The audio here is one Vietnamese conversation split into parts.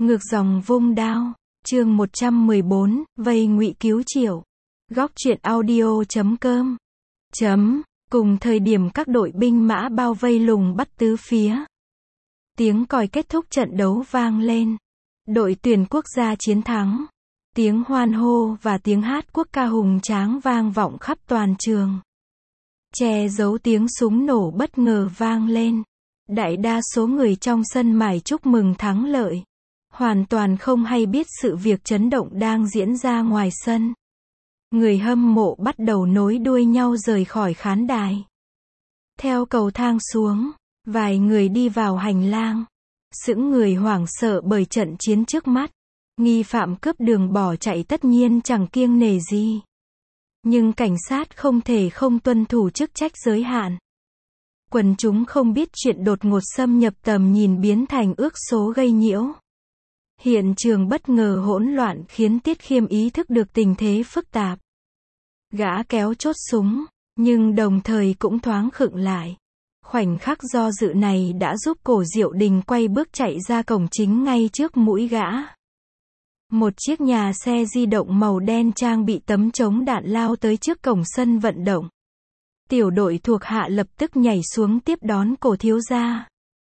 Ngược dòng vung đao. Chương 114, vây ngụy cứu Triệu. Góc truyện audio.com. Cùng thời điểm các đội binh mã bao vây lùng bắt tứ phía. Tiếng còi kết thúc trận đấu vang lên. Đội tuyển quốc gia chiến thắng. Tiếng hoan hô và tiếng hát quốc ca hùng tráng vang vọng khắp toàn trường. Che giấu tiếng súng nổ bất ngờ vang lên. Đại đa số người trong sân mải chúc mừng thắng lợi. Hoàn toàn không hay biết sự việc chấn động đang diễn ra ngoài sân. Người hâm mộ bắt đầu nối đuôi nhau rời khỏi khán đài. Theo cầu thang xuống, vài người đi vào hành lang. Sững người hoảng sợ bởi trận chiến trước mắt. Nghi phạm cướp đường bỏ chạy tất nhiên chẳng kiêng nể gì. Nhưng cảnh sát không thể không tuân thủ chức trách giới hạn. Quần chúng không biết chuyện đột ngột xâm nhập tầm nhìn biến thành ước số gây nhiễu. Hiện trường bất ngờ hỗn loạn khiến Tiết Khiêm ý thức được tình thế phức tạp. Gã kéo chốt súng, nhưng đồng thời cũng thoáng khựng lại. Khoảnh khắc do dự này đã giúp Cổ Diệu Đình quay bước chạy ra cổng chính ngay trước mũi gã. Một chiếc nhà xe di động màu đen trang bị tấm chống đạn lao tới trước cổng sân vận động. Tiểu đội thuộc hạ lập tức nhảy xuống tiếp đón Cổ thiếu gia.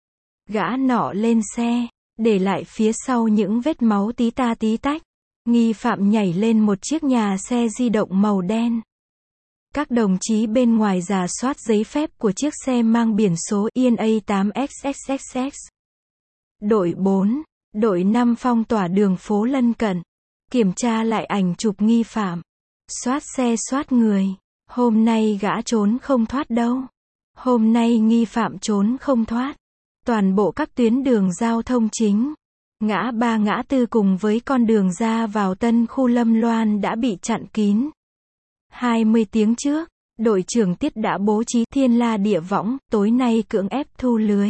Gã nọ lên xe, để lại phía sau những vết máu tí ta tí tách. Nghi phạm nhảy lên một chiếc nhà xe di động màu đen. Các đồng chí bên ngoài rà soát giấy phép của chiếc xe mang biển số INA 8XXXX. Đội 4, đội 5 phong tỏa đường phố lân cận. Kiểm tra lại ảnh chụp nghi phạm. Soát xe soát người. Hôm nay gã trốn không thoát đâu. Hôm nay nghi phạm trốn không thoát. Toàn bộ các tuyến đường giao thông chính, ngã ba ngã tư cùng với con đường ra vào tân khu Lâm Loan đã bị chặn kín. 20 tiếng trước, đội trưởng Tiết đã bố trí thiên la địa võng, tối nay cưỡng ép thu lưới.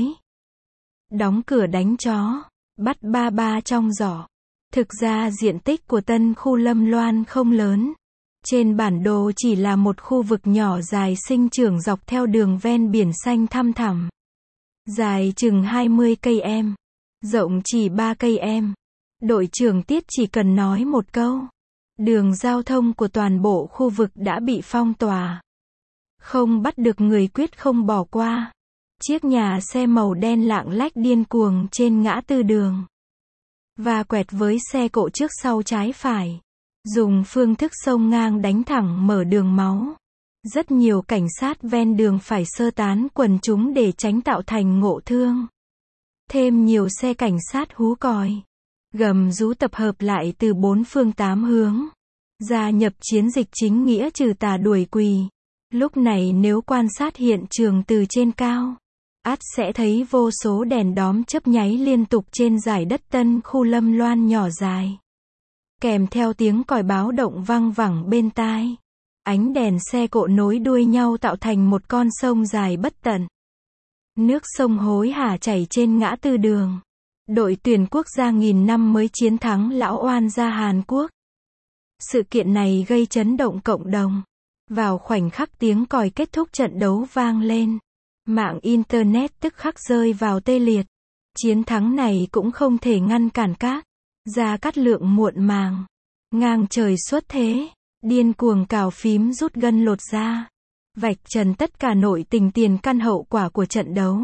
Đóng cửa đánh chó, bắt ba ba trong giỏ. Thực ra diện tích của tân khu Lâm Loan không lớn. Trên bản đồ chỉ là một khu vực nhỏ dài sinh trưởng dọc theo đường ven biển xanh thăm thẳm. Dài chừng 20 cây em, rộng chỉ 3 cây em. Đội trưởng Tiết chỉ cần nói một câu. Đường giao thông của toàn bộ khu vực đã bị phong tỏa. Không bắt được người quyết không bỏ qua. Chiếc nhà xe màu đen lạng lách điên cuồng trên ngã tư đường. Và quẹt với xe cộ trước sau trái phải. Dùng phương thức xông ngang đánh thẳng mở đường máu. Rất nhiều cảnh sát ven đường phải sơ tán quần chúng để tránh tạo thành ngộ thương. Thêm nhiều xe cảnh sát hú còi, gầm rú tập hợp lại từ 4 phương 8 hướng. Gia nhập chiến dịch chính nghĩa trừ tà đuổi quỷ. Lúc này nếu quan sát hiện trường từ trên cao, ắt sẽ thấy vô số đèn đóm chớp nháy liên tục trên dải đất tân khu Lâm Loan nhỏ dài. Kèm theo tiếng còi báo động vang vẳng bên tai. Ánh đèn xe cộ nối đuôi nhau tạo thành một con sông dài bất tận. Nước sông hối hả chảy trên ngã tư đường. Đội tuyển quốc gia nghìn năm mới chiến thắng lão oan gia Hàn Quốc. Sự kiện này gây chấn động cộng đồng. Vào khoảnh khắc tiếng còi kết thúc trận đấu vang lên, mạng Internet tức khắc rơi vào tê liệt. Chiến thắng này cũng không thể ngăn cản các Gia Cát Lượng muộn màng. Ngang trời xuất thế. Điên cuồng cào phím rút gân lột da. Vạch trần tất cả nội tình tiền căn hậu quả của trận đấu.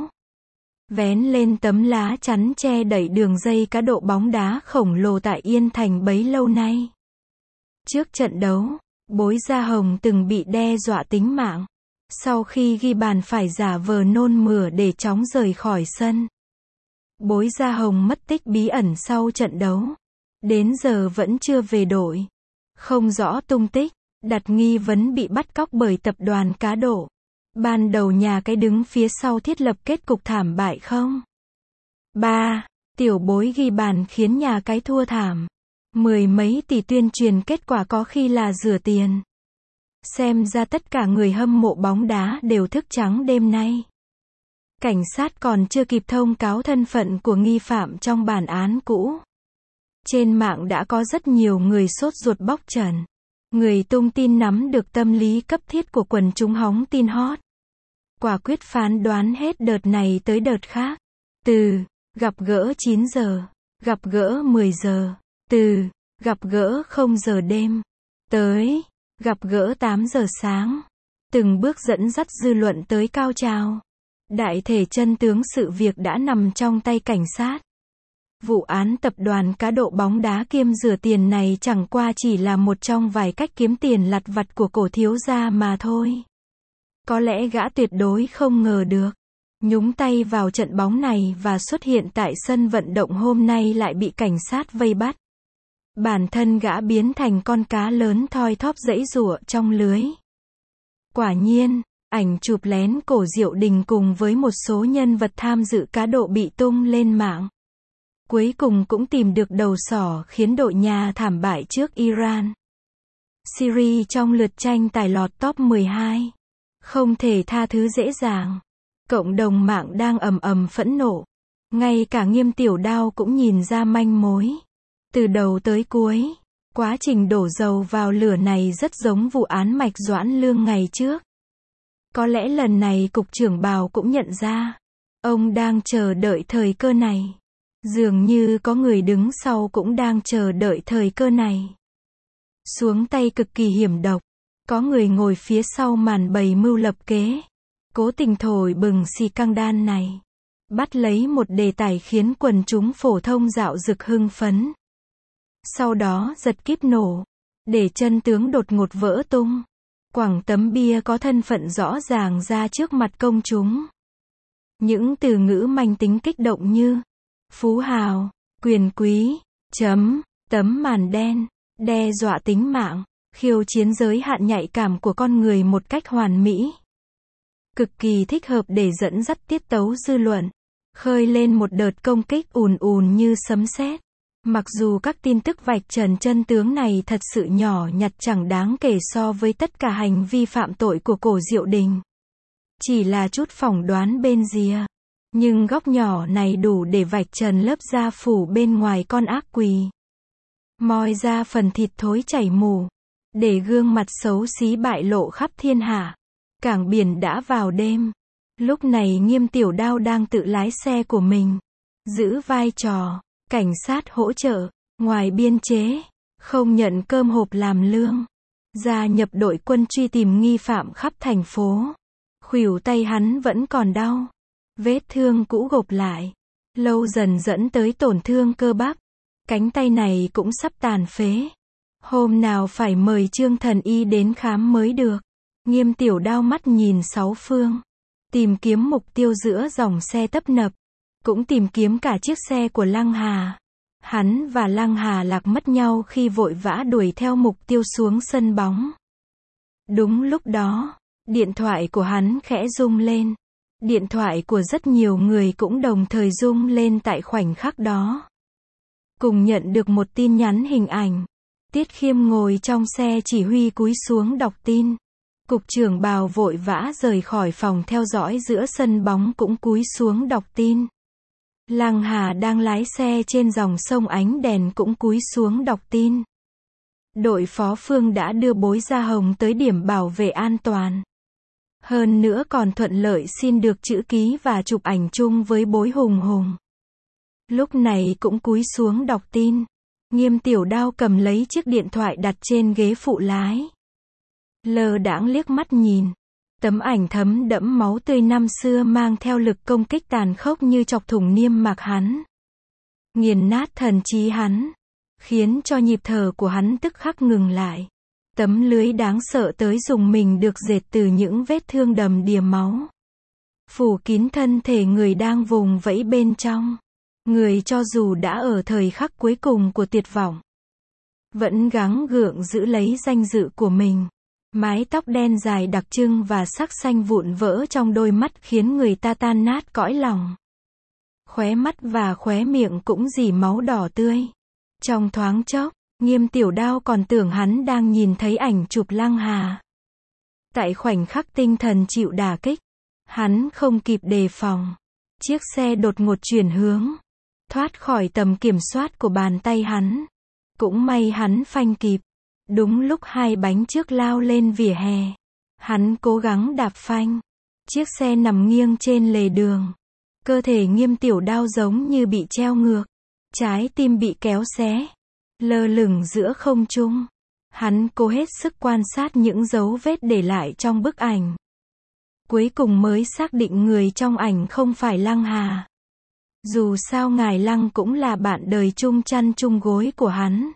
Vén lên tấm lá chắn che đậy đường dây cá độ bóng đá khổng lồ tại Yên Thành bấy lâu nay. Trước trận đấu, Bối Gia Hồng từng bị đe dọa tính mạng. Sau khi ghi bàn phải giả vờ nôn mửa để chóng rời khỏi sân. Bối Gia Hồng mất tích bí ẩn sau trận đấu. Đến giờ vẫn chưa về đội. Không rõ tung tích, đặt nghi vấn bị bắt cóc bởi tập đoàn cá độ. Ban đầu nhà cái đứng phía sau thiết lập kết cục thảm bại không? 3. Tiểu Bối ghi bàn khiến nhà cái thua thảm. Mười mấy tỷ tuyên truyền kết quả có khi là rửa tiền. Xem ra tất cả người hâm mộ bóng đá đều thức trắng đêm nay. Cảnh sát còn chưa kịp thông cáo thân phận của nghi phạm trong bản án cũ. Trên mạng đã có rất nhiều người sốt ruột bóc trần. Người tung tin nắm được tâm lý cấp thiết của quần chúng hóng tin hot. Quả quyết phán đoán hết đợt này tới đợt khác. Từ gặp gỡ 9 giờ gặp gỡ 10 giờ, từ, gặp gỡ 0 giờ đêm, tới, gặp gỡ 8 giờ sáng. Từng bước dẫn dắt dư luận tới cao trào. Đại thể chân tướng sự việc đã nằm trong tay cảnh sát. Vụ án tập đoàn cá độ bóng đá kiêm rửa tiền này chẳng qua chỉ là một trong vài cách kiếm tiền lặt vặt của cổ thiếu gia mà thôi. Có lẽ gã tuyệt đối không ngờ được, nhúng tay vào trận bóng này và xuất hiện tại sân vận động hôm nay lại bị cảnh sát vây bắt. Bản thân gã biến thành con cá lớn thoi thóp giãy giụa trong lưới. Quả nhiên, ảnh chụp lén cổ Diệu Đình cùng với một số nhân vật tham dự cá độ bị tung lên mạng. Cuối cùng cũng tìm được đầu sỏ khiến đội nhà thảm bại trước Iran. Syria trong lượt tranh tài lọt top 12. Không thể tha thứ dễ dàng. Cộng đồng mạng đang ầm ầm phẫn nộ. Ngay cả Nghiêm Tiểu Đao cũng nhìn ra manh mối. Từ đầu tới cuối, quá trình đổ dầu vào lửa này rất giống vụ án Mạch Doãn Lương ngày trước. Có lẽ lần này Cục trưởng Bào cũng nhận ra. Ông đang chờ đợi thời cơ này. Dường như có người đứng sau cũng đang chờ đợi thời cơ này. Xuống tay cực kỳ hiểm độc. Có người ngồi phía sau màn bày mưu lập kế. Cố tình thổi bừng xì căng đan này. Bắt lấy một đề tài khiến quần chúng phổ thông dạo dực hưng phấn. Sau đó giật kíp nổ. Để chân tướng đột ngột vỡ tung. Quẳng tấm bia có thân phận rõ ràng ra trước mặt công chúng. Những từ ngữ manh tính kích động như phú hào, quyền quý, tấm màn đen, đe dọa tính mạng, khiêu chiến giới hạn nhạy cảm của con người một cách hoàn mỹ. Cực kỳ thích hợp để dẫn dắt tiết tấu dư luận, khơi lên một đợt công kích ùn ùn như sấm sét. Mặc dù các tin tức vạch trần chân tướng này thật sự nhỏ nhặt chẳng đáng kể so với tất cả hành vi phạm tội của cổ Diệu Đình. Chỉ là chút phỏng đoán bên rìa. Nhưng góc nhỏ này đủ để vạch trần lớp da phủ bên ngoài con ác quỷ. Moi ra phần thịt thối chảy mù. Để gương mặt xấu xí bại lộ khắp thiên hạ. Cảng biển đã vào đêm. Lúc này Nghiêm Tiểu Đao đang tự lái xe của mình. Giữ vai trò cảnh sát hỗ trợ, ngoài biên chế, không nhận cơm hộp làm lương. Gia nhập đội quân truy tìm nghi phạm khắp thành phố. Khuỷu tay hắn vẫn còn đau. Vết thương cũ gộp lại. Lâu dần dẫn tới tổn thương cơ bắp. Cánh tay này cũng sắp tàn phế. Hôm nào phải mời Trương thần y đến khám mới được. Nghiêm Tiểu Đao mắt nhìn sáu phương. Tìm kiếm mục tiêu giữa dòng xe tấp nập. Cũng tìm kiếm cả chiếc xe của Lăng Hà. Hắn và Lăng Hà lạc mất nhau khi vội vã đuổi theo mục tiêu xuống sân bóng. Đúng lúc đó, điện thoại của hắn khẽ rung lên. Điện thoại của rất nhiều người cũng đồng thời rung lên tại khoảnh khắc đó. Cùng nhận được một tin nhắn hình ảnh. Tiết Khiêm ngồi trong xe chỉ huy cúi xuống đọc tin. Cục trưởng Bào vội vã rời khỏi phòng theo dõi giữa sân bóng cũng cúi xuống đọc tin. Lăng Hà đang lái xe trên dòng sông Ánh Đèn cũng cúi xuống đọc tin. Đội phó Phương đã đưa Bối Gia Hồng tới điểm bảo vệ an toàn. Hơn nữa còn thuận lợi xin được chữ ký và chụp ảnh chung với Bối Hùng Hùng. Lúc này cũng cúi xuống đọc tin. Nghiêm Tiểu Đao cầm lấy chiếc điện thoại đặt trên ghế phụ lái. Lơ đãng liếc mắt nhìn. Tấm ảnh thấm đẫm máu tươi năm xưa mang theo lực công kích tàn khốc như chọc thủng niêm mạc hắn. Nghiền nát thần trí hắn. Khiến cho nhịp thở của hắn tức khắc ngừng lại. Tấm lưới đáng sợ tới dùng mình được dệt từ những vết thương đầm đìa máu. Phủ kín thân thể người đang vùng vẫy bên trong. Người cho dù đã ở thời khắc cuối cùng của tuyệt vọng. Vẫn gắng gượng giữ lấy danh dự của mình. Mái tóc đen dài đặc trưng và sắc xanh vụn vỡ trong đôi mắt khiến người ta tan nát cõi lòng. Khóe mắt và khóe miệng cũng rỉ máu đỏ tươi. Trong thoáng chốc, Nghiêm Tiểu Đao còn tưởng hắn đang nhìn thấy ảnh chụp Lăng Hà. Tại khoảnh khắc tinh thần chịu đả kích, hắn không kịp đề phòng. Chiếc xe đột ngột chuyển hướng, thoát khỏi tầm kiểm soát của bàn tay hắn. Cũng may hắn phanh kịp. Đúng lúc hai bánh trước lao lên vỉa hè. Hắn cố gắng đạp phanh. Chiếc xe nằm nghiêng trên lề đường. Cơ thể Nghiêm Tiểu Đao giống như bị treo ngược. Trái tim bị kéo xé, lơ lửng giữa không trung. Hắn cố hết sức quan sát những dấu vết để lại trong bức ảnh. Cuối cùng mới xác định người trong ảnh không phải Lăng Hà. Dù sao ngài Lăng cũng là bạn đời chung chăn chung gối của hắn.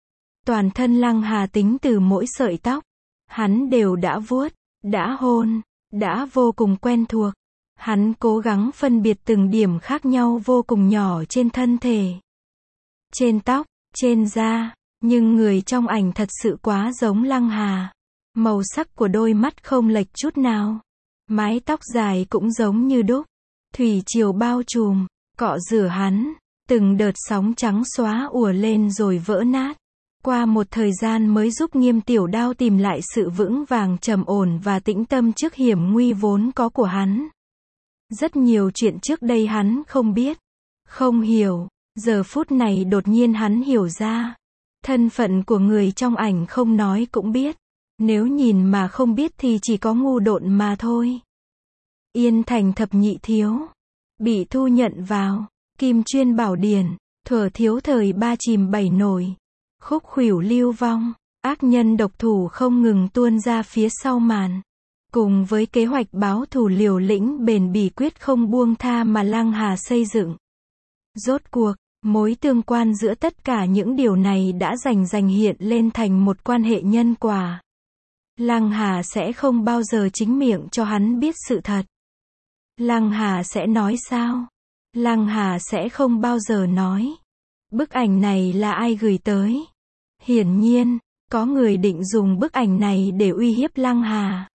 Toàn thân Lăng Hà tính từ mỗi sợi tóc, hắn đều đã vuốt, đã hôn, đã vô cùng quen thuộc. Hắn cố gắng phân biệt từng điểm khác nhau vô cùng nhỏ trên thân thể. Trên tóc, trên da, nhưng người trong ảnh thật sự quá giống Lăng Hà. Màu sắc của đôi mắt không lệch chút nào. Mái tóc dài cũng giống như đúc. Thủy triều bao trùm, cọ rửa hắn. Từng đợt sóng trắng xóa ùa lên rồi vỡ nát. Qua một thời gian mới giúp Nghiêm Tiểu Đao tìm lại sự vững vàng trầm ổn và tĩnh tâm trước hiểm nguy vốn có của hắn. Rất nhiều chuyện trước đây hắn không biết, không hiểu, giờ phút này đột nhiên hắn hiểu ra. Thân phận của người trong ảnh không nói cũng biết, nếu nhìn mà không biết thì chỉ có ngu độn mà thôi. Yên Thành thập nhị thiếu, bị thu nhận vào, Kim Chuyên Bảo Điển, thuở thiếu thời ba chìm bảy nổi, khúc khuỷu lưu vong, ác nhân độc thủ không ngừng tuôn ra phía sau màn. Cùng với kế hoạch báo thù liều lĩnh bền bỉ quyết không buông tha mà Lăng Hà xây dựng. Rốt cuộc, mối tương quan giữa tất cả những điều này đã dần hiện lên thành một quan hệ nhân quả. Lăng Hà sẽ không bao giờ chính miệng cho hắn biết sự thật. Lăng Hà sẽ nói sao? Lăng Hà sẽ không bao giờ nói. Bức ảnh này là ai gửi tới? Hiển nhiên, có người định dùng bức ảnh này để uy hiếp Lăng Hà.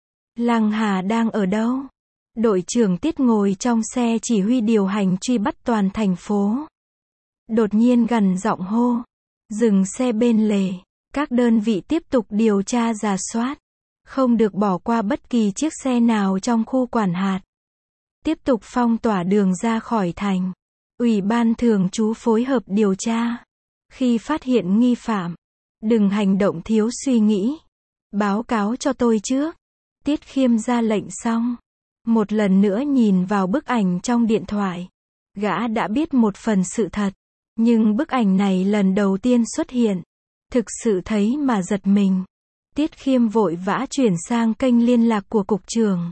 Lăng Hà đang ở đâu? Đội trưởng Tiết ngồi trong xe chỉ huy điều hành truy bắt toàn thành phố. Đột nhiên gằn giọng hô. Dừng xe bên lề. Các đơn vị tiếp tục điều tra rà soát. Không được bỏ qua bất kỳ chiếc xe nào trong khu quản hạt. Tiếp tục phong tỏa đường ra khỏi thành. Ủy ban thường trú phối hợp điều tra. Khi phát hiện nghi phạm, đừng hành động thiếu suy nghĩ. Báo cáo cho tôi trước. Tiết Khiêm ra lệnh xong. Một lần nữa nhìn vào bức ảnh trong điện thoại. Gã đã biết một phần sự thật. Nhưng bức ảnh này lần đầu tiên xuất hiện. Thực sự thấy mà giật mình. Tiết Khiêm vội vã chuyển sang kênh liên lạc của cục trưởng.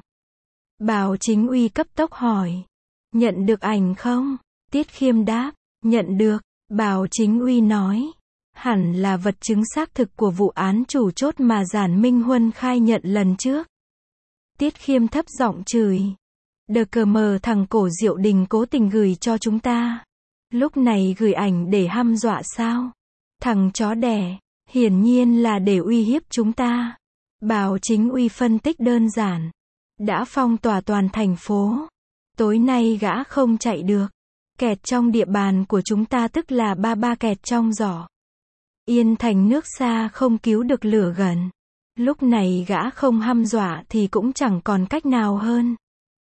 Bào Chính Uy cấp tốc hỏi. Nhận được ảnh không? Tiết Khiêm đáp. Nhận được. Bào Chính Uy nói. Hẳn là vật chứng xác thực của vụ án chủ chốt mà Giản Minh Huân khai nhận lần trước. Tiết Khiêm thấp giọng chửi. Đờ cờ mờ thằng cổ Diệu Đình cố tình gửi cho chúng ta. Lúc này gửi ảnh để hăm dọa sao? Thằng chó đẻ, hiển nhiên là để uy hiếp chúng ta. Bào Chính Uy phân tích đơn giản. Đã phong tỏa toàn thành phố. Tối nay gã không chạy được. Kẹt trong địa bàn của chúng ta tức là ba kẹt trong giỏ. Yên Thành nước xa không cứu được lửa gần. Lúc này gã không hăm dọa thì cũng chẳng còn cách nào hơn.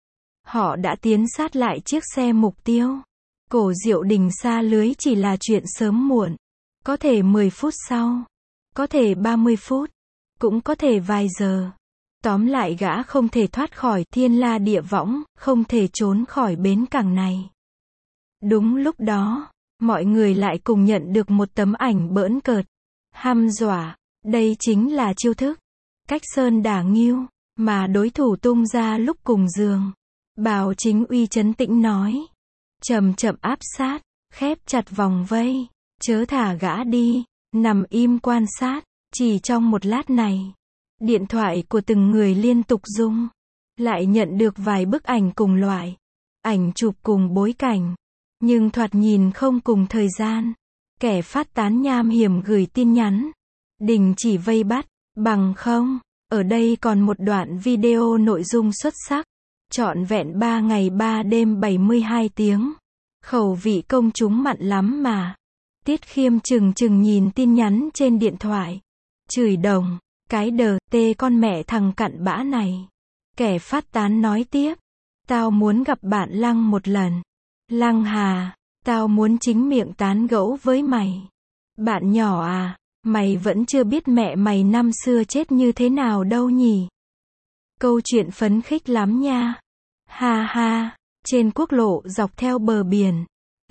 Họ đã tiến sát lại chiếc xe mục tiêu. Cổ Diệu Đình xa lưới chỉ là chuyện sớm muộn. Có thể 10 phút sau. Có thể 30 phút. Cũng có thể vài giờ. Tóm lại gã không thể thoát khỏi thiên la địa võng, không thể trốn khỏi bến cảng này. Đúng lúc đó, mọi người lại cùng nhận được một tấm ảnh bỡn cợt. Hăm dọa, đây chính là chiêu thức. Cách sơn đả ngưu, mà đối thủ tung ra lúc cùng giường. Bào Chính Uy trấn tĩnh nói. Chậm chậm áp sát, khép chặt vòng vây. Chớ thả gã đi, nằm im quan sát. Chỉ trong một lát này, điện thoại của từng người liên tục rung. Lại nhận được vài bức ảnh cùng loại. Ảnh chụp cùng bối cảnh. Nhưng thoạt nhìn không cùng thời gian. Kẻ phát tán nham hiểm gửi tin nhắn. Đình chỉ vây bắt, bằng không. Ở đây còn một đoạn video nội dung xuất sắc. Trọn vẹn 3 ngày 3 đêm 72 tiếng. Khẩu vị công chúng mặn lắm mà. Tiết Khiêm chừng nhìn tin nhắn trên điện thoại. Chửi đồng, cái đờ, tê con mẹ thằng cặn bã này. Kẻ phát tán nói tiếp. Tao muốn gặp bạn Lăng một lần. Lăng Hà, tao muốn chính miệng tán gẫu với mày. Bạn nhỏ à, mày vẫn chưa biết mẹ mày năm xưa chết như thế nào đâu nhỉ. Câu chuyện phấn khích lắm nha. Ha ha, trên quốc lộ dọc theo bờ biển.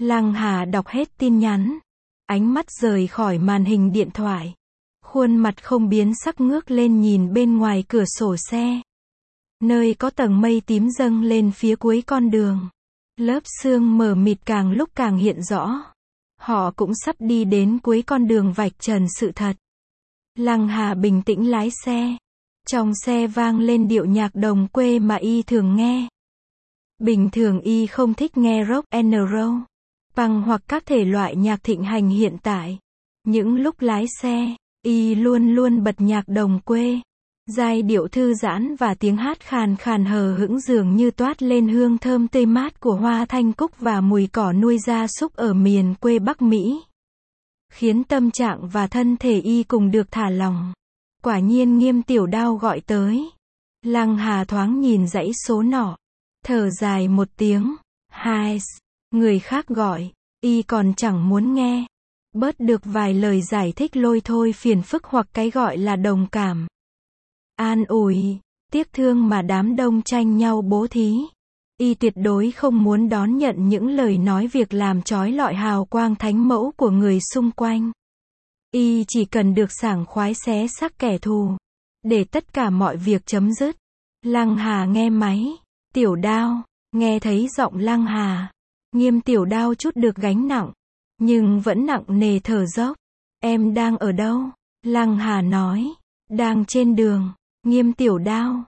Lăng Hà đọc hết tin nhắn. Ánh mắt rời khỏi màn hình điện thoại. Khuôn mặt không biến sắc ngước lên nhìn bên ngoài cửa sổ xe. Nơi có tầng mây tím dâng lên phía cuối con đường. Lớp sương mờ mịt càng lúc càng hiện rõ. Họ cũng sắp đi đến cuối con đường vạch trần sự thật. Lăng Hà bình tĩnh lái xe. Trong xe vang lên điệu nhạc đồng quê mà y thường nghe. Bình thường y không thích nghe rock and roll, punk hoặc các thể loại nhạc thịnh hành hiện tại. Những lúc lái xe, y luôn luôn bật nhạc đồng quê. Giai điệu thư giãn và tiếng hát khàn khàn hờ hững dường như toát lên hương thơm tươi mát của hoa thanh cúc và mùi cỏ nuôi gia súc ở miền quê Bắc Mỹ. Khiến tâm trạng và thân thể y cùng được thả lỏng. Quả nhiên Nghiêm Tiểu Đao gọi tới. Lăng Hà thoáng nhìn dãy số nọ. Thở dài một tiếng. Hai, người khác gọi, y còn chẳng muốn nghe. Bớt được vài lời giải thích lôi thôi phiền phức hoặc cái gọi là đồng cảm. An ủi, tiếc thương mà đám đông tranh nhau bố thí. Y tuyệt đối không muốn đón nhận những lời nói việc làm trói lọi hào quang thánh mẫu của người xung quanh. Y chỉ cần được sảng khoái xé xác kẻ thù. Để tất cả mọi việc chấm dứt. Lăng Hà nghe máy. Tiểu Đao. Nghe thấy giọng Lăng Hà. Nghiêm Tiểu Đao chút được gánh nặng. Nhưng vẫn nặng nề thở dốc. Em đang ở đâu? Lăng Hà nói. Đang trên đường. Nghiêm Tiểu Đao.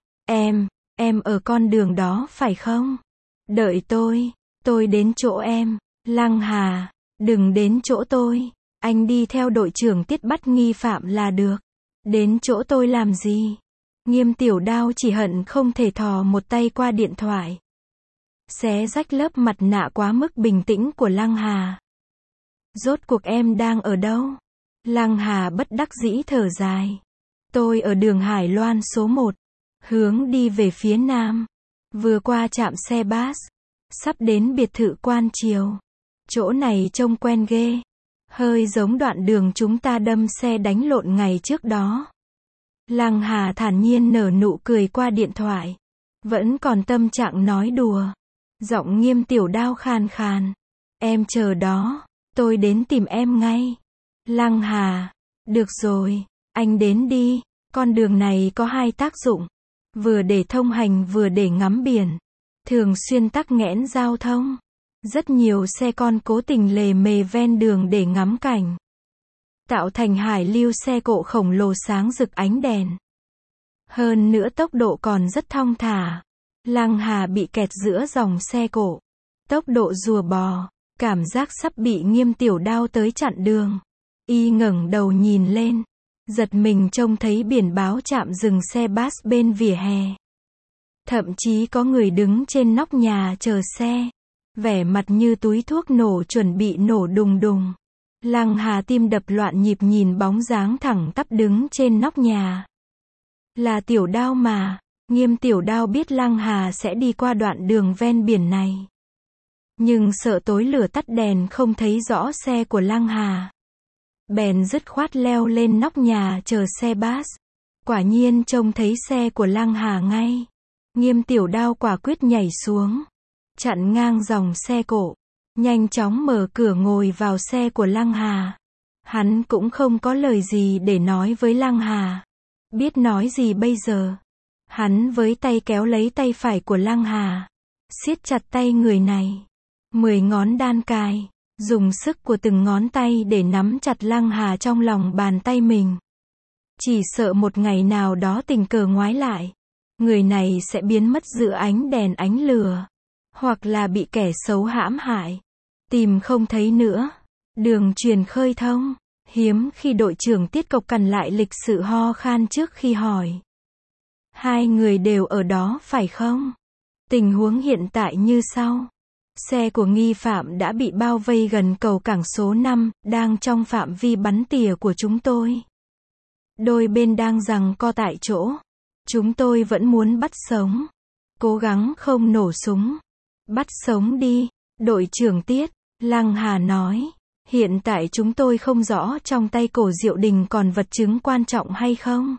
Em ở con đường đó phải không? Đợi tôi đến chỗ em. Lăng Hà. Đừng đến chỗ tôi. Anh đi theo đội trưởng Tiết bắt nghi phạm là được. Đến chỗ tôi làm gì? Nghiêm Tiểu Đao chỉ hận không thể thò một tay qua điện thoại. Xé rách lớp mặt nạ quá mức bình tĩnh của Lăng Hà. Rốt cuộc em đang ở đâu? Lăng Hà bất đắc dĩ thở dài. Tôi ở đường Hải Loan số 1. Hướng đi về phía nam. Vừa qua trạm xe bus. Sắp đến biệt thự Quan Triều. Chỗ này trông quen ghê. Hơi giống đoạn đường chúng ta đâm xe đánh lộn ngày trước đó. Lăng Hà thản nhiên nở nụ cười qua điện thoại. Vẫn còn tâm trạng nói đùa. Giọng Nghiêm Tiểu Đao khàn khàn. Em chờ đó. Tôi đến tìm em ngay. Lăng Hà. Được rồi. Anh đến đi. Con đường này có hai tác dụng. Vừa để thông hành vừa để ngắm biển. Thường xuyên tắc nghẽn giao thông. Rất nhiều xe con cố tình lề mề ven đường để ngắm cảnh. Tạo thành hải lưu xe cộ khổng lồ sáng rực ánh đèn. Hơn nữa tốc độ còn rất thong thả. Lăng Hà bị kẹt giữa dòng xe cộ. Tốc độ rùa bò. Cảm giác sắp bị Nghiêm Tiểu Đao tới chặn đường. Y ngẩng đầu nhìn lên. Giật mình trông thấy biển báo trạm dừng xe bus bên vỉa hè. Thậm chí có người đứng trên nóc nhà chờ xe. Vẻ mặt như túi thuốc nổ chuẩn bị nổ đùng đùng. Lăng Hà tim đập loạn nhịp nhìn bóng dáng thẳng tắp đứng trên nóc nhà. Là Tiểu Đao mà. Nghiêm Tiểu Đao biết Lăng Hà sẽ đi qua đoạn đường ven biển này. Nhưng sợ tối lửa tắt đèn không thấy rõ xe của Lăng Hà. Bèn dứt khoát leo lên nóc nhà chờ xe bus. Quả nhiên trông thấy xe của Lăng Hà ngay. Nghiêm Tiểu Đao quả quyết nhảy xuống. Chặn ngang dòng xe cộ. Nhanh chóng mở cửa ngồi vào xe của Lăng Hà. Hắn cũng không có lời gì để nói với Lăng Hà. Biết nói gì bây giờ? Hắn với tay kéo lấy tay phải của Lăng Hà. Siết chặt tay người này. 10 ngón đan cài. Dùng sức của từng ngón tay để nắm chặt Lăng Hà trong lòng bàn tay mình. Chỉ sợ một ngày nào đó tình cờ ngoái lại. Người này sẽ biến mất giữa ánh đèn ánh lửa. Hoặc là bị kẻ xấu hãm hại. Tìm không thấy nữa. Đường truyền khơi thông. Hiếm khi đội trưởng Tiết cộc cằn lại lịch sự ho khan trước khi hỏi. Hai người đều ở đó phải không? Tình huống hiện tại như sau. Xe của nghi phạm đã bị bao vây gần cầu cảng số 5, đang trong phạm vi bắn tỉa của chúng tôi. Đôi bên đang giằng co tại chỗ. Chúng tôi vẫn muốn bắt sống. Cố gắng không nổ súng. Bắt sống đi. Đội trưởng Tiết, Lăng Hà nói. Hiện tại chúng tôi không rõ trong tay Cổ Diệu Đình còn vật chứng quan trọng hay không.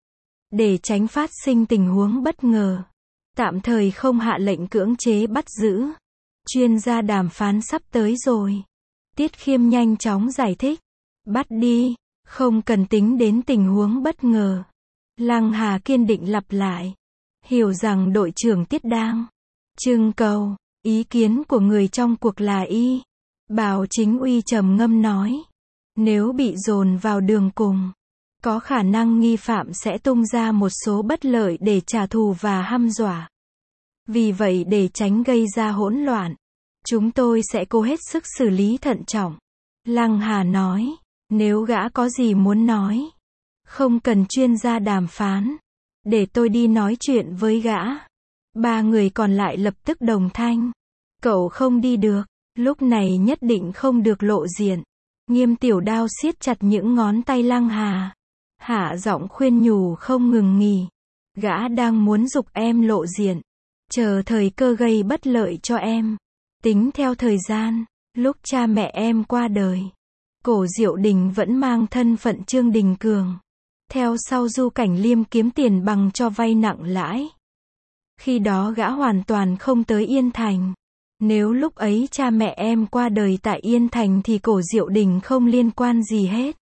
Để tránh phát sinh tình huống bất ngờ. Tạm thời không hạ lệnh cưỡng chế bắt giữ. Chuyên gia đàm phán sắp tới rồi. Tiết Khiêm nhanh chóng giải thích. Bắt đi, không cần tính đến tình huống bất ngờ. Lăng Hà kiên định lặp lại. Hiểu rằng đội trưởng Tiết đang trưng cầu ý kiến của người trong cuộc là y. Bào Chính Uy trầm ngâm nói. Nếu bị dồn vào đường cùng, có khả năng nghi phạm sẽ tung ra một số bất lợi để trả thù và hăm dọa. Vì vậy để tránh gây ra hỗn loạn, chúng tôi sẽ cố hết sức xử lý thận trọng. Lăng Hà nói, nếu gã có gì muốn nói, không cần chuyên gia đàm phán, để tôi đi nói chuyện với gã. Ba người còn lại lập tức đồng thanh. Cậu không đi được, lúc này nhất định không được lộ diện. Nghiêm Tiểu Đao siết chặt những ngón tay Lăng Hà, hạ giọng khuyên nhủ không ngừng nghỉ. Gã đang muốn giục em lộ diện, chờ thời cơ gây bất lợi cho em. Tính theo thời gian, lúc cha mẹ em qua đời, Cổ Diệu Đình vẫn mang thân phận Trương Đình Cường. Theo sau Du Cảnh Liêm kiếm tiền bằng cho vay nặng lãi. Khi đó gã hoàn toàn không tới Yên Thành. Nếu lúc ấy cha mẹ em qua đời tại Yên Thành thì Cổ Diệu Đình không liên quan gì hết.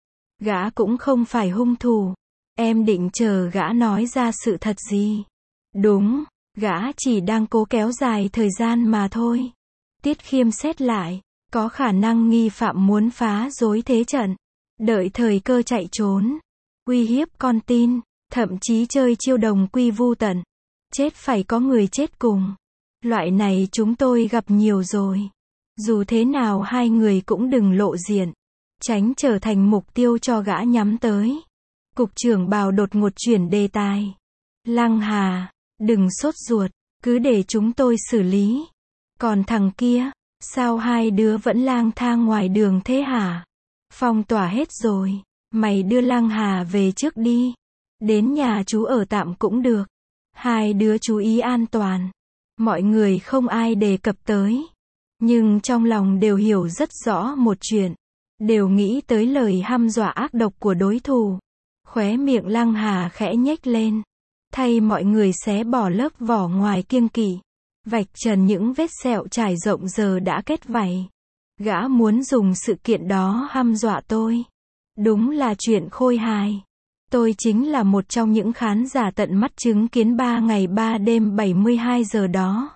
Gã cũng không phải hung thủ. Em định chờ gã nói ra sự thật gì? Đúng, gã chỉ đang cố kéo dài thời gian mà thôi. Tiết Khiêm xét lại, có khả năng nghi phạm muốn phá rối thế trận, đợi thời cơ chạy trốn, uy hiếp con tin, thậm chí chơi chiêu đồng quy vu tận. Chết phải có người chết cùng. Loại này chúng tôi gặp nhiều rồi. Dù thế nào hai người cũng đừng lộ diện, tránh trở thành mục tiêu cho gã nhắm tới. Cục trưởng Bào đột ngột chuyển đề tài. Lăng Hà, đừng sốt ruột, cứ để chúng tôi xử lý. Còn thằng kia, sao hai đứa vẫn lang thang ngoài đường thế hả? Phong tỏa hết rồi, mày đưa Lăng Hà về trước đi. Đến nhà chú ở tạm cũng được. Hai đứa chú ý an toàn. Mọi người không ai đề cập tới, nhưng trong lòng đều hiểu rất rõ một chuyện, đều nghĩ tới lời hăm dọa ác độc của đối thủ. Khóe miệng Lăng Hà khẽ nhếch lên, thay mọi người xé bỏ lớp vỏ ngoài kiêng kỵ, vạch trần những vết sẹo trải rộng giờ đã kết vảy. Gã muốn dùng sự kiện đó hăm dọa tôi. Đúng là chuyện khôi hài. Tôi chính là một trong những khán giả tận mắt chứng kiến 3 ngày 3 đêm 72 giờ đó.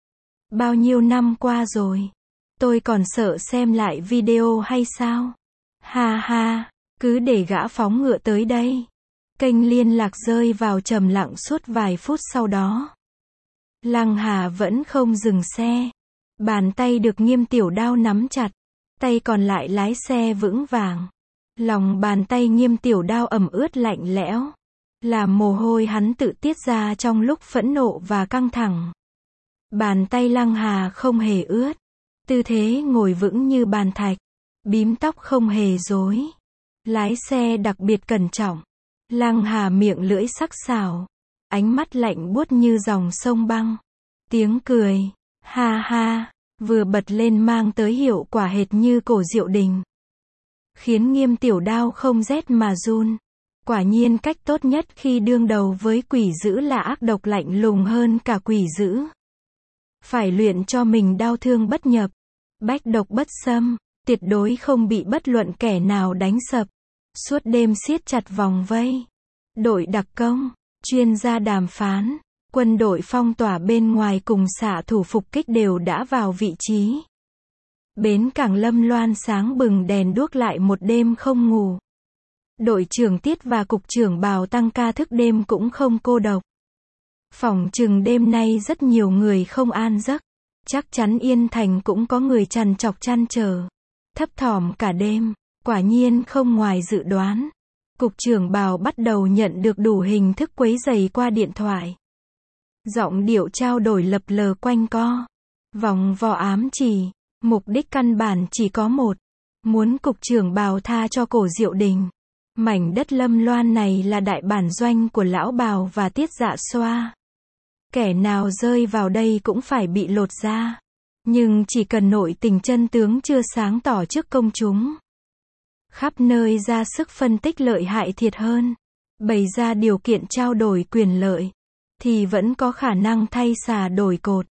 Bao nhiêu năm qua rồi, tôi còn sợ xem lại video hay sao? Ha ha, cứ để gã phóng ngựa tới đây. Kênh liên lạc rơi vào trầm lặng suốt vài phút sau đó. Lăng Hà vẫn không dừng xe. Bàn tay được Nghiêm Tiểu Đao nắm chặt, tay còn lại lái xe vững vàng. Lòng bàn tay Nghiêm Tiểu Đao ẩm ướt lạnh lẽo, làm mồ hôi hắn tự tiết ra trong lúc phẫn nộ và căng thẳng. Bàn tay Lăng Hà không hề ướt, tư thế ngồi vững như bàn thạch, bím tóc không hề rối. Lái xe đặc biệt cẩn trọng. Lăng Hà miệng lưỡi sắc sảo, ánh mắt lạnh buốt như dòng sông băng. Tiếng cười, ha ha, vừa bật lên mang tới hiệu quả hệt như Cổ Diệu Đình, khiến Nghiêm Tiểu Đao không rét mà run. Quả nhiên cách tốt nhất khi đương đầu với quỷ dữ là ác độc lạnh lùng hơn cả quỷ dữ. Phải luyện cho mình đau thương bất nhập, bách độc bất xâm, tuyệt đối không bị bất luận kẻ nào đánh sập. Suốt đêm siết chặt vòng vây, đội đặc công, chuyên gia đàm phán, quân đội phong tỏa bên ngoài cùng xạ thủ phục kích đều đã vào vị trí. Bến cảng Lâm Loan sáng bừng đèn đuốc lại một đêm không ngủ. Đội trưởng Tiết và cục trưởng Bào tăng ca thức đêm cũng không cô độc. Phỏng chừng đêm nay rất nhiều người không an giấc. Chắc chắn Yên Thành cũng có người trằn trọc trăn trở, thấp thỏm cả đêm. Quả nhiên không ngoài dự đoán. Cục trưởng Bào bắt đầu nhận được đủ hình thức quấy rầy qua điện thoại. Giọng điệu trao đổi lập lờ quanh co, vòng vo ám chỉ. Mục đích căn bản chỉ có một, muốn cục trưởng Bào tha cho Cổ Diệu Đình. Mảnh đất Lâm Loan này là đại bản doanh của lão Bào và Tiết Dạ Xoa. Kẻ nào rơi vào đây cũng phải bị lột da. Nhưng chỉ cần nội tình chân tướng chưa sáng tỏ trước công chúng, khắp nơi ra sức phân tích lợi hại thiệt hơn, bày ra điều kiện trao đổi quyền lợi, thì vẫn có khả năng thay xà đổi cột.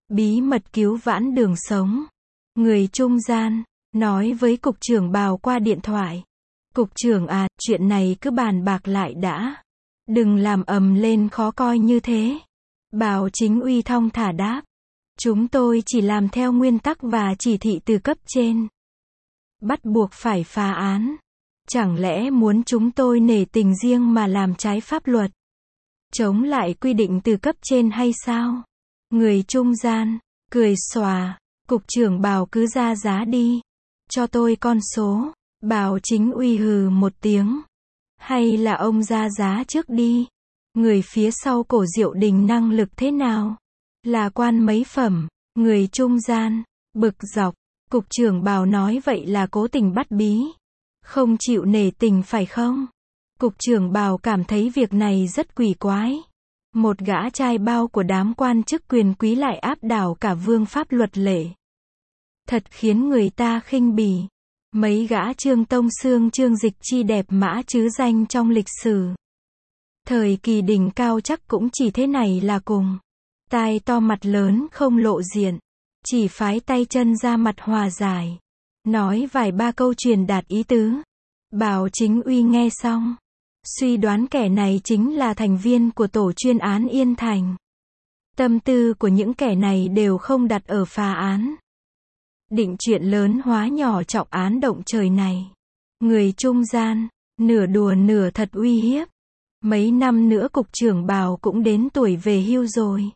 Bí mật cứu vãn đường sống. Người trung gian, nói với cục trưởng Bào qua điện thoại. Cục trưởng à, chuyện này cứ bàn bạc lại đã. Đừng làm ầm lên khó coi như thế. Bào Chính Uy thong thả đáp. Chúng tôi chỉ làm theo nguyên tắc và chỉ thị từ cấp trên. Bắt buộc phải phá án. Chẳng lẽ muốn chúng tôi nể tình riêng mà làm trái pháp luật? Chống lại quy định từ cấp trên hay sao? Người trung gian, cười xòa. Cục trưởng Bào cứ ra giá đi. Cho tôi con số. Bào Chính Uy hừ một tiếng. Hay là ông ra giá trước đi. Người phía sau Cổ Diệu Đình năng lực thế nào? Là quan mấy phẩm? Người trung gian, bực dọc. Cục trưởng Bào nói vậy là cố tình bắt bí. Không chịu nể tình phải không? Cục trưởng Bào cảm thấy việc này rất quỷ quái. Một gã trai bao của đám quan chức quyền quý lại áp đảo cả vương pháp luật lệ. Thật khiến người ta khinh bỉ. Mấy gã Trương Tông Sương Trương Dịch Chi đẹp mã chứ danh trong lịch sử. Thời kỳ đỉnh cao chắc cũng chỉ thế này là cùng. Tai to mặt lớn không lộ diện. Chỉ phái tay chân ra mặt hòa giải. Nói vài ba câu truyền đạt ý tứ. Bào Chính Uy nghe xong. Suy đoán kẻ này chính là thành viên của tổ chuyên án Yên Thành. Tâm tư của những kẻ này đều không đặt ở phá án. Định chuyện lớn hóa nhỏ trọng án động trời này. Người trung gian, nửa đùa nửa thật uy hiếp. Mấy năm nữa cục trưởng Bào cũng đến tuổi về hưu rồi.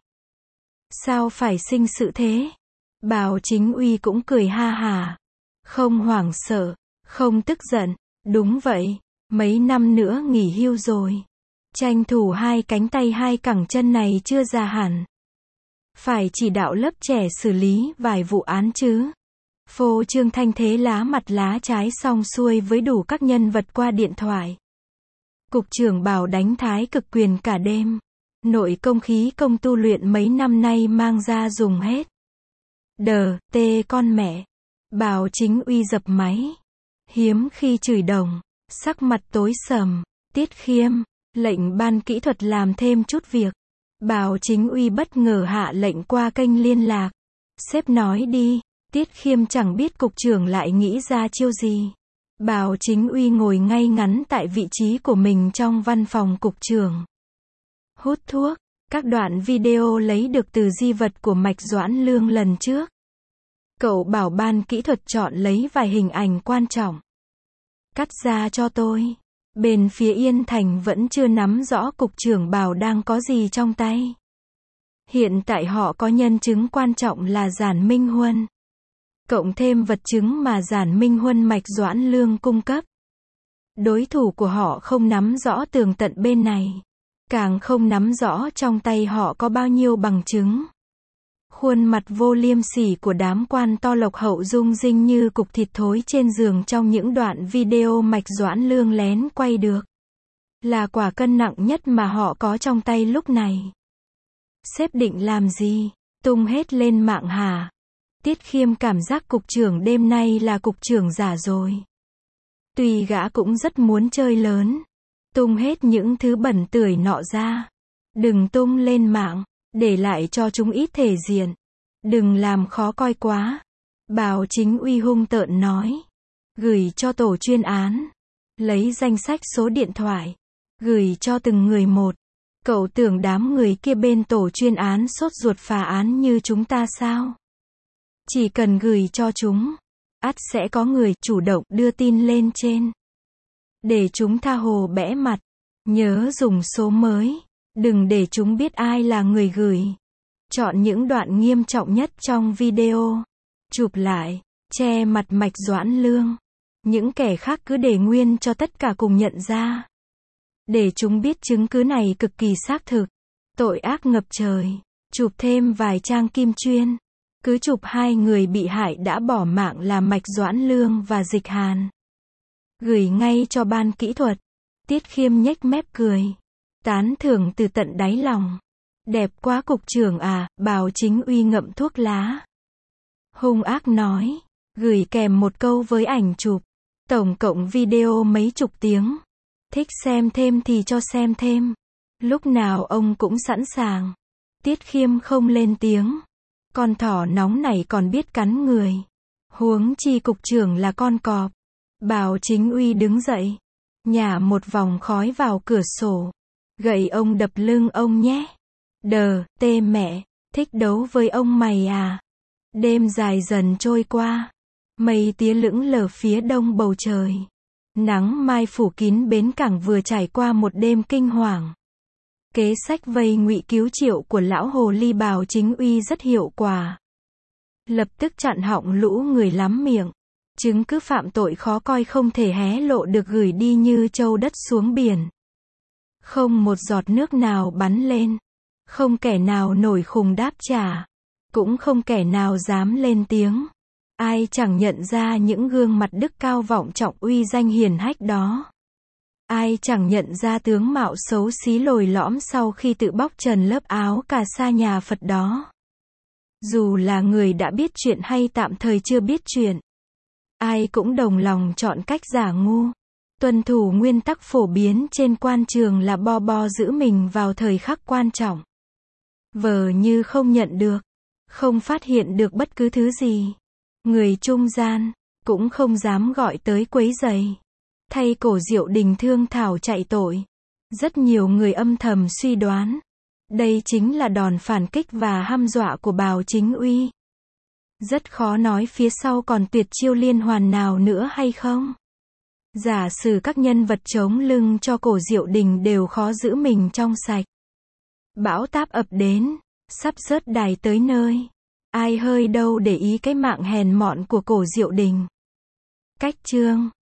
Sao phải sinh sự thế? Bào Chính Uy cũng cười ha hả. Không hoảng sợ, không tức giận. Đúng vậy, mấy năm nữa nghỉ hưu rồi. Tranh thủ hai cánh tay hai cẳng chân này chưa già hẳn. Phải chỉ đạo lớp trẻ xử lý vài vụ án chứ. Phô trương thanh thế lá mặt lá trái xong xuôi với đủ các nhân vật qua điện thoại. Cục trưởng Bào đánh thái cực quyền cả đêm. Nội công khí công tu luyện mấy năm nay mang ra dùng hết. Đờ, tê con mẹ. Bào Chính Uy dập máy. Hiếm khi chửi đồng. Sắc mặt tối sầm. Tiết Khiêm, lệnh ban kỹ thuật làm thêm chút việc. Bào Chính Uy bất ngờ hạ lệnh qua kênh liên lạc. Sếp nói đi. Tiết Khiêm chẳng biết cục trưởng lại nghĩ ra chiêu gì. Bào Chính Uy ngồi ngay ngắn tại vị trí của mình trong văn phòng cục trưởng. Hút thuốc. Các đoạn video lấy được từ di vật của Mạch Doãn Lương lần trước. Cậu bảo ban kỹ thuật chọn lấy vài hình ảnh quan trọng. Cắt ra cho tôi. Bên phía Yên Thành vẫn chưa nắm rõ cục trưởng Bào đang có gì trong tay. Hiện tại họ có nhân chứng quan trọng là Giản Minh Huân. Cộng thêm vật chứng mà Giản Minh Huân Mạch Doãn Lương cung cấp. Đối thủ của họ không nắm rõ tường tận bên này. Càng không nắm rõ trong tay họ có bao nhiêu bằng chứng. Khuôn mặt vô liêm sỉ của đám quan to lộc hậu rung rinh như cục thịt thối trên giường trong những đoạn video Mạch Doãn Lương lén quay được. Là quả cân nặng nhất mà họ có trong tay lúc này. Sếp định làm gì? Tung hết lên mạng hả? Tiết Khiêm cảm giác cục trưởng đêm nay là cục trưởng giả rồi. Tuy gã cũng rất muốn chơi lớn. Tung hết những thứ bẩn tưởi nọ ra. Đừng tung lên mạng. Để lại cho chúng ít thể diện. Đừng làm khó coi quá. Bào Chính Uy hung tợn nói. Gửi cho tổ chuyên án. Lấy danh sách số điện thoại. Gửi cho từng người một. Cậu tưởng đám người kia bên tổ chuyên án sốt ruột phá án như chúng ta sao? Chỉ cần gửi cho chúng. Ắt sẽ có người chủ động đưa tin lên trên. Để chúng tha hồ bẽ mặt. Nhớ dùng số mới. Đừng để chúng biết ai là người gửi. Chọn những đoạn nghiêm trọng nhất trong video. Chụp lại. Che mặt Mạch Doãn Lương. Những kẻ khác cứ để nguyên cho tất cả cùng nhận ra. Để chúng biết chứng cứ này cực kỳ xác thực. Tội ác ngập trời. Chụp thêm vài trang kim chuyên. Cứ chụp hai người bị hại đã bỏ mạng là Mạch Doãn Lương và Dịch Hàn. Gửi ngay cho ban kỹ thuật. Tiết Khiêm nhếch mép cười. Tán thưởng từ tận đáy lòng. Đẹp quá cục trưởng à, Bào Chính Uy ngậm thuốc lá. Hung ác nói. Gửi kèm một câu với ảnh chụp. Tổng cộng video mấy chục tiếng. Thích xem thêm thì cho xem thêm. Lúc nào ông cũng sẵn sàng. Tiết Khiêm không lên tiếng. Con thỏ nóng này còn biết cắn người. Huống chi cục trưởng là con cọp. Bào Chính Uy đứng dậy, nhả một vòng khói vào cửa sổ. Gậy ông đập lưng ông nhé. Đờ, tê mẹ, thích đấu với ông mày à? Đêm dài dần trôi qua. Mây tía lững lờ phía đông bầu trời. Nắng mai phủ kín bến cảng vừa trải qua một đêm kinh hoàng. Kế sách vây ngụy cứu Triệu của lão hồ ly Bào Chính Uy rất hiệu quả. Lập tức chặn họng lũ người lắm miệng. Chứng cứ phạm tội khó coi không thể hé lộ được gửi đi như châu đất xuống biển. Không một giọt nước nào bắn lên. Không kẻ nào nổi khùng đáp trả. Cũng không kẻ nào dám lên tiếng. Ai chẳng nhận ra những gương mặt đức cao vọng trọng uy danh hiển hách đó. Ai chẳng nhận ra tướng mạo xấu xí lồi lõm sau khi tự bóc trần lớp áo cà sa nhà Phật đó. Dù là người đã biết chuyện hay tạm thời chưa biết chuyện, ai cũng đồng lòng chọn cách giả ngu. Tuân thủ nguyên tắc phổ biến trên quan trường là bo giữ mình vào thời khắc quan trọng. Vờ như không nhận được, không phát hiện được bất cứ thứ gì. Người trung gian, cũng không dám gọi tới quấy rầy. Thay cổ Diệu Đình thương thảo chạy tội. Rất nhiều người âm thầm suy đoán. Đây chính là đòn phản kích và hăm dọa của Bào Chính Uy. Rất khó nói phía sau còn tuyệt chiêu liên hoàn nào nữa hay không. Giả sử các nhân vật chống lưng cho cổ Diệu Đình đều khó giữ mình trong sạch. Bão táp ập đến, sắp rớt đài tới nơi. Ai hơi đâu để ý cái mạng hèn mọn của cổ Diệu Đình. Cách chương